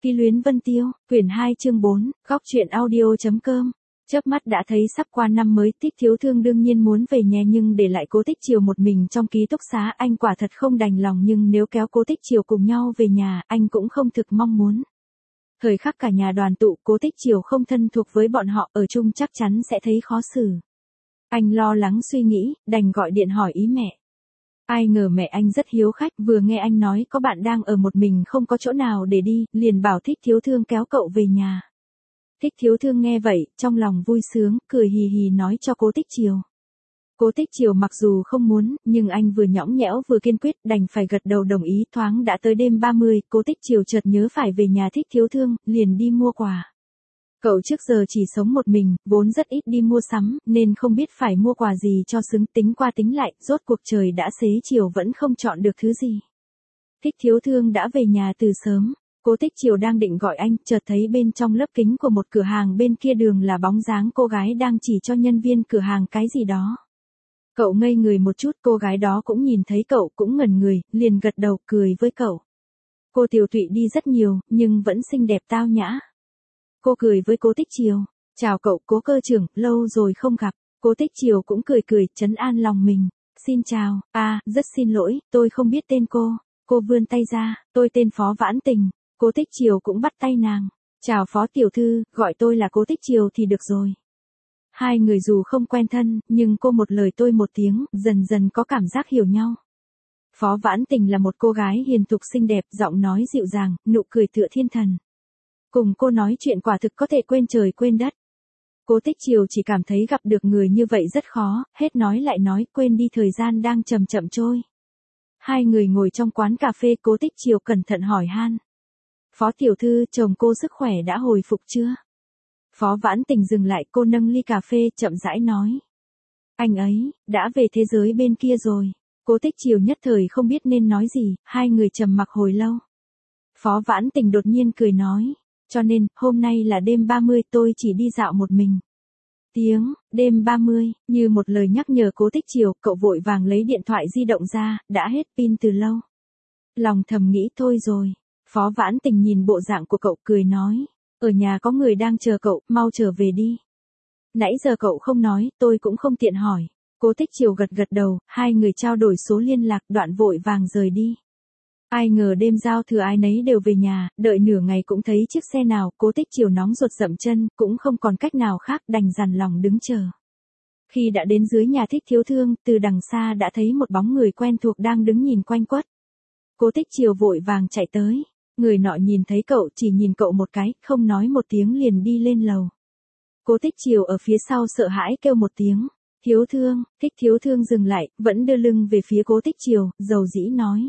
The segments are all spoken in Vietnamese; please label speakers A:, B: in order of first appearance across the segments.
A: Ký luyến Vân Tiêu, quyển 2 chương 4, góc truyện audio.com. Chớp mắt đã thấy sắp qua năm mới, Thích Thiếu Thương đương nhiên muốn về nhà nhưng để lại Cố Tích Chiều một mình trong ký túc xá, anh quả thật không đành lòng, nhưng nếu kéo Cố Tích Chiều cùng nhau về nhà, anh cũng không thực mong muốn. Thời khắc cả nhà đoàn tụ, Cố Tích Chiều không thân thuộc với bọn họ, ở chung chắc chắn sẽ thấy khó xử. Anh lo lắng suy nghĩ, đành gọi điện hỏi ý mẹ. Ai ngờ mẹ anh rất hiếu khách, vừa nghe anh nói có bạn đang ở một mình không có chỗ nào để đi, liền bảo Thích Thiếu Thương kéo cậu về nhà. Thích Thiếu Thương nghe vậy, trong lòng vui sướng, cười hì hì nói cho Cố Tích Chiều. Cố Tích Chiều mặc dù không muốn, nhưng anh vừa nhõng nhẽo vừa kiên quyết, đành phải gật đầu đồng ý. Thoáng đã tới đêm 30, Cố Tích Chiều chợt nhớ phải về nhà Thích Thiếu Thương, liền đi mua quà. Cậu trước giờ chỉ sống một mình, vốn rất ít đi mua sắm, nên không biết phải mua quà gì cho xứng, tính qua tính lại, rốt cuộc trời đã xế chiều vẫn không chọn được thứ gì. Thích Thiếu Thương đã về nhà từ sớm, Cố Tích Chiều đang định gọi anh, chợt thấy bên trong lớp kính của một cửa hàng bên kia đường là bóng dáng cô gái đang chỉ cho nhân viên cửa hàng cái gì đó. Cậu ngây người một chút, cô gái đó cũng nhìn thấy cậu cũng ngẩn người, liền gật đầu cười với cậu. Cô Tiểu Thụy đi rất nhiều, nhưng vẫn xinh đẹp tao nhã. Cô cười với Cố Tích Chiều. Chào cậu Cố cơ trưởng, lâu rồi không gặp. Cố Tích Chiều cũng cười trấn an lòng mình. Xin chào, rất xin lỗi, tôi không biết tên cô. Cô vươn tay ra, tôi tên Phó Vãn Tình. Cố Tích Chiều cũng bắt tay nàng. Chào Phó Tiểu Thư, gọi tôi là Cố Tích Chiều thì được rồi. Hai người dù không quen thân, nhưng cô một lời tôi một tiếng, dần dần có cảm giác hiểu nhau. Phó Vãn Tình là một cô gái hiền thục xinh đẹp, giọng nói dịu dàng, nụ cười tựa thiên thần. Cùng cô nói chuyện quả thực có thể quên trời quên đất. Cố Tích Chiều chỉ cảm thấy gặp được người như vậy rất khó, hết nói lại nói, quên đi thời gian đang chậm chậm trôi. Hai người ngồi trong quán cà phê, Cố Tích Chiều cẩn thận hỏi han. Phó Tiểu Thư, chồng cô sức khỏe đã hồi phục chưa? Phó Vãn Tình dừng lại, cô nâng ly cà phê chậm rãi nói. Anh ấy, đã về thế giới bên kia rồi. Cố Tích Chiều nhất thời không biết nên nói gì, hai người trầm mặc hồi lâu. Phó Vãn Tình đột nhiên cười nói. Cho nên, hôm nay là đêm 30, tôi chỉ đi dạo một mình. Đêm 30, như một lời nhắc nhở Cố Tích Chiều, cậu vội vàng lấy điện thoại di động ra, đã hết pin từ lâu. Lòng thầm nghĩ thôi rồi. Phó Vãn Tình nhìn bộ dạng của cậu cười nói. Ở nhà có người đang chờ cậu, mau trở về đi. Nãy giờ cậu không nói, tôi cũng không tiện hỏi. Cố Tích Chiều gật đầu, hai người trao đổi số liên lạc, đoạn vội vàng rời đi. Ai ngờ đêm giao thừa ai nấy đều về nhà, đợi nửa ngày cũng thấy chiếc xe nào, Cố Tích Chiều nóng ruột dậm chân, cũng không còn cách nào khác, đành dằn lòng đứng chờ. Khi đã đến dưới nhà Thích Thiếu Thương, từ đằng xa đã thấy một bóng người quen thuộc đang đứng nhìn quanh quất. Cố Tích Chiều vội vàng chạy tới, người nọ nhìn thấy cậu chỉ nhìn cậu một cái, không nói một tiếng liền đi lên lầu. Cố Tích Chiều ở phía sau sợ hãi kêu một tiếng, Thiếu Thương. Thích Thiếu Thương dừng lại, vẫn đưa lưng về phía Cố Tích Chiều, dầu dĩ nói.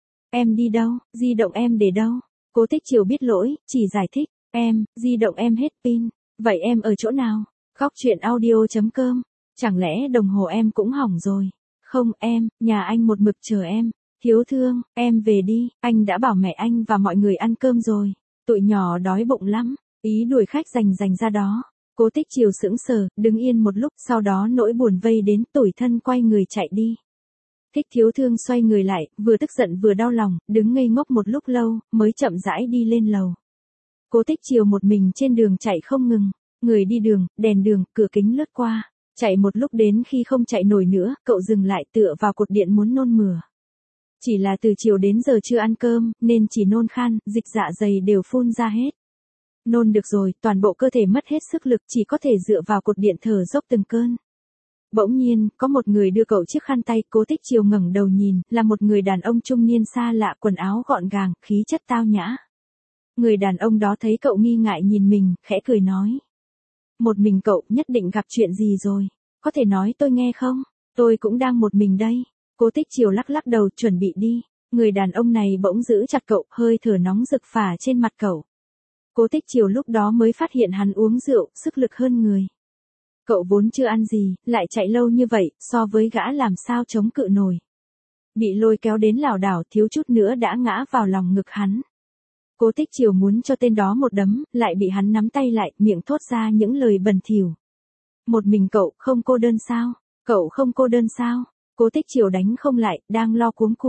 A: Em đi đâu, di động em để đâu? Cố Tích Chiều biết lỗi, chỉ giải thích, di động em hết pin. Vậy em ở chỗ nào? Góc truyện audio.com. Chẳng lẽ đồng hồ em cũng hỏng rồi? Không em, nhà anh một mực chờ em. Thiếu Thương, em về đi, anh đã bảo mẹ anh và mọi người ăn cơm rồi. Tụi nhỏ đói bụng lắm, ý đuổi khách rành ra đó. Cố Tích Chiều sững sờ, đứng yên một lúc, sau đó nỗi buồn vây đến, tủi thân quay người chạy đi. Thích Thiếu Thương xoay người lại, vừa tức giận vừa đau lòng, đứng ngây ngốc một lúc lâu, mới chậm rãi đi lên lầu. Cố Tích Chiều một mình trên đường chạy không ngừng, người đi đường, đèn đường, cửa kính lướt qua, chạy một lúc đến khi không chạy nổi nữa, cậu dừng lại tựa vào cột điện muốn nôn mửa. Chỉ là từ chiều đến giờ chưa ăn cơm, nên chỉ nôn khan, dịch dạ dày đều phun ra hết. Nôn được rồi, toàn bộ cơ thể mất hết sức lực, chỉ có thể dựa vào cột điện thở dốc từng cơn. Bỗng nhiên, có một người đưa cậu chiếc khăn tay, Cố Tích Chiều ngẩng đầu nhìn, là một người đàn ông trung niên xa lạ, quần áo gọn gàng, khí chất tao nhã. Người đàn ông đó thấy cậu nghi ngại nhìn mình, khẽ cười nói. Một mình cậu, nhất định gặp chuyện gì rồi? Có thể nói tôi nghe không? Tôi cũng đang một mình đây. Cố Tích Chiều lắc đầu, chuẩn bị đi. Người đàn ông này bỗng giữ chặt cậu, hơi thở nóng rực phả trên mặt cậu. Cố Tích Chiều lúc đó mới phát hiện hắn uống rượu, sức lực hơn người. Cậu vốn chưa ăn gì, lại chạy lâu như vậy, so với gã làm sao chống cự nổi. Bị lôi kéo đến lảo đảo, thiếu chút nữa đã ngã vào lòng ngực hắn. Cố Tích Chiều muốn cho tên đó một đấm, lại bị hắn nắm tay lại, miệng thốt ra những lời bẩn thỉu. Một mình cậu, không cô đơn sao? Cậu không cô đơn sao? Cố Tích Chiều đánh không lại, đang lo cuống cuồng.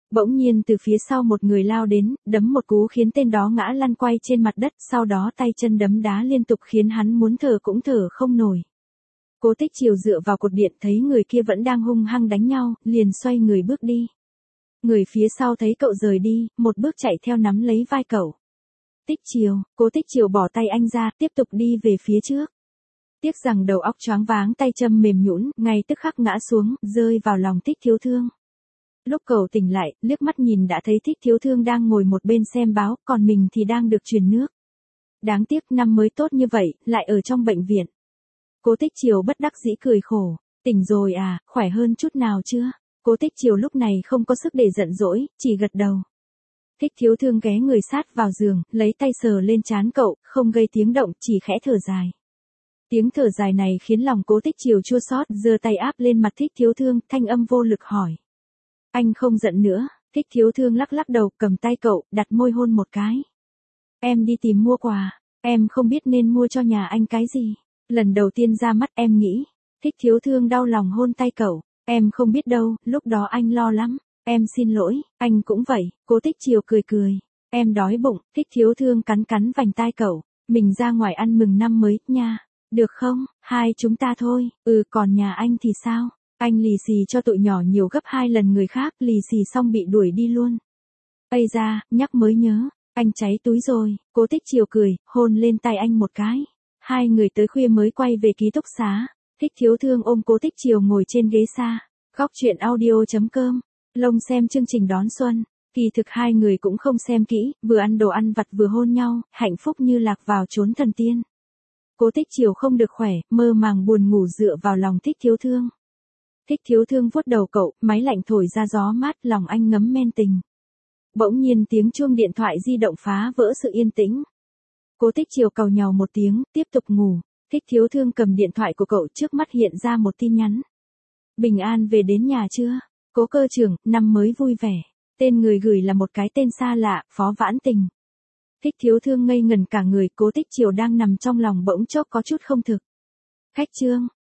A: Bỗng nhiên từ phía sau một người lao đến, đấm một cú khiến tên đó ngã lăn quay trên mặt đất, sau đó tay chân đấm đá liên tục khiến hắn muốn thở cũng thở không nổi. Cố Tích Triều dựa vào cột điện thấy người kia vẫn đang hung hăng đánh nhau, liền xoay người bước đi. Người phía sau thấy cậu rời đi, một bước chạy theo nắm lấy vai cậu. Tích Triều, Cố Tích Triều bỏ tay anh ra, tiếp tục đi về phía trước. Tiếc rằng đầu óc choáng váng, tay chân mềm nhũn, ngay tức khắc ngã xuống, rơi vào lòng Thích Thiếu Thương. Lúc cậu tỉnh lại, liếc mắt nhìn đã thấy Thích Thiếu Thương đang ngồi một bên xem báo, còn mình thì đang được truyền nước. Đáng tiếc năm mới tốt như vậy, lại ở trong bệnh viện. Cố Tích Triều bất đắc dĩ cười khổ. Tỉnh rồi à, khỏe hơn chút nào chưa? Cố Tích Triều lúc này không có sức để giận dỗi, chỉ gật đầu. Thích Thiếu Thương ghé người sát vào giường, lấy tay sờ lên trán cậu, không gây tiếng động, chỉ khẽ thở dài. Tiếng thở dài này khiến lòng Cố Tích Triều chua xót, giơ tay áp lên mặt Thích Thiếu Thương, thanh âm vô lực hỏi. Anh không giận nữa. Thích Thiếu Thương lắc lắc đầu, cầm tay cậu, đặt môi hôn một cái. Em đi tìm mua quà, em không biết nên mua cho nhà anh cái gì. Lần đầu tiên ra mắt em nghĩ. Thích Thiếu Thương đau lòng hôn tay cậu. Em không biết đâu, lúc đó anh lo lắm. Em xin lỗi, anh cũng vậy. Cố Tích Triều cười cười. Em đói bụng. Thích Thiếu Thương cắn cắn vành tai cậu. Mình ra ngoài ăn mừng năm mới, nha. Được không, hai chúng ta thôi. Còn nhà anh thì sao? Anh lì xì cho tụi nhỏ nhiều gấp 2 lần người khác, lì xì xong bị đuổi đi luôn. Ây da, nhắc mới nhớ. Anh cháy túi rồi. Cố Tích Triều cười, hôn lên tay anh một cái. Hai người tới khuya mới quay về ký túc xá. Thích Thiếu Thương ôm Cố Tích Triều ngồi trên ghế xa. Góc truyện audio.com. Lông xem chương trình đón xuân. Kỳ thực hai người cũng không xem kỹ, vừa ăn đồ ăn vặt vừa hôn nhau, hạnh phúc như lạc vào chốn thần tiên. Cố Tích Triều không được khỏe, mơ màng buồn ngủ dựa vào lòng Thích Thiếu Thương. Thích Thiếu Thương vuốt đầu cậu, máy lạnh thổi ra gió mát, lòng anh ngấm men tình. Bỗng nhiên tiếng chuông điện thoại di động phá vỡ sự yên tĩnh. Cố Tích Triều càu nhàu một tiếng, tiếp tục ngủ. Thích Thiếu Thương cầm điện thoại của cậu, trước mắt hiện ra một tin nhắn. Bình an về đến nhà chưa? Cố cơ trưởng, năm mới vui vẻ. Tên người gửi là một cái tên xa lạ, Phó Vãn Tình. Thích Thiếu Thương ngây ngần cả người, Cố Tích Triều đang nằm trong lòng bỗng chốc có chút không thực. Khách trương,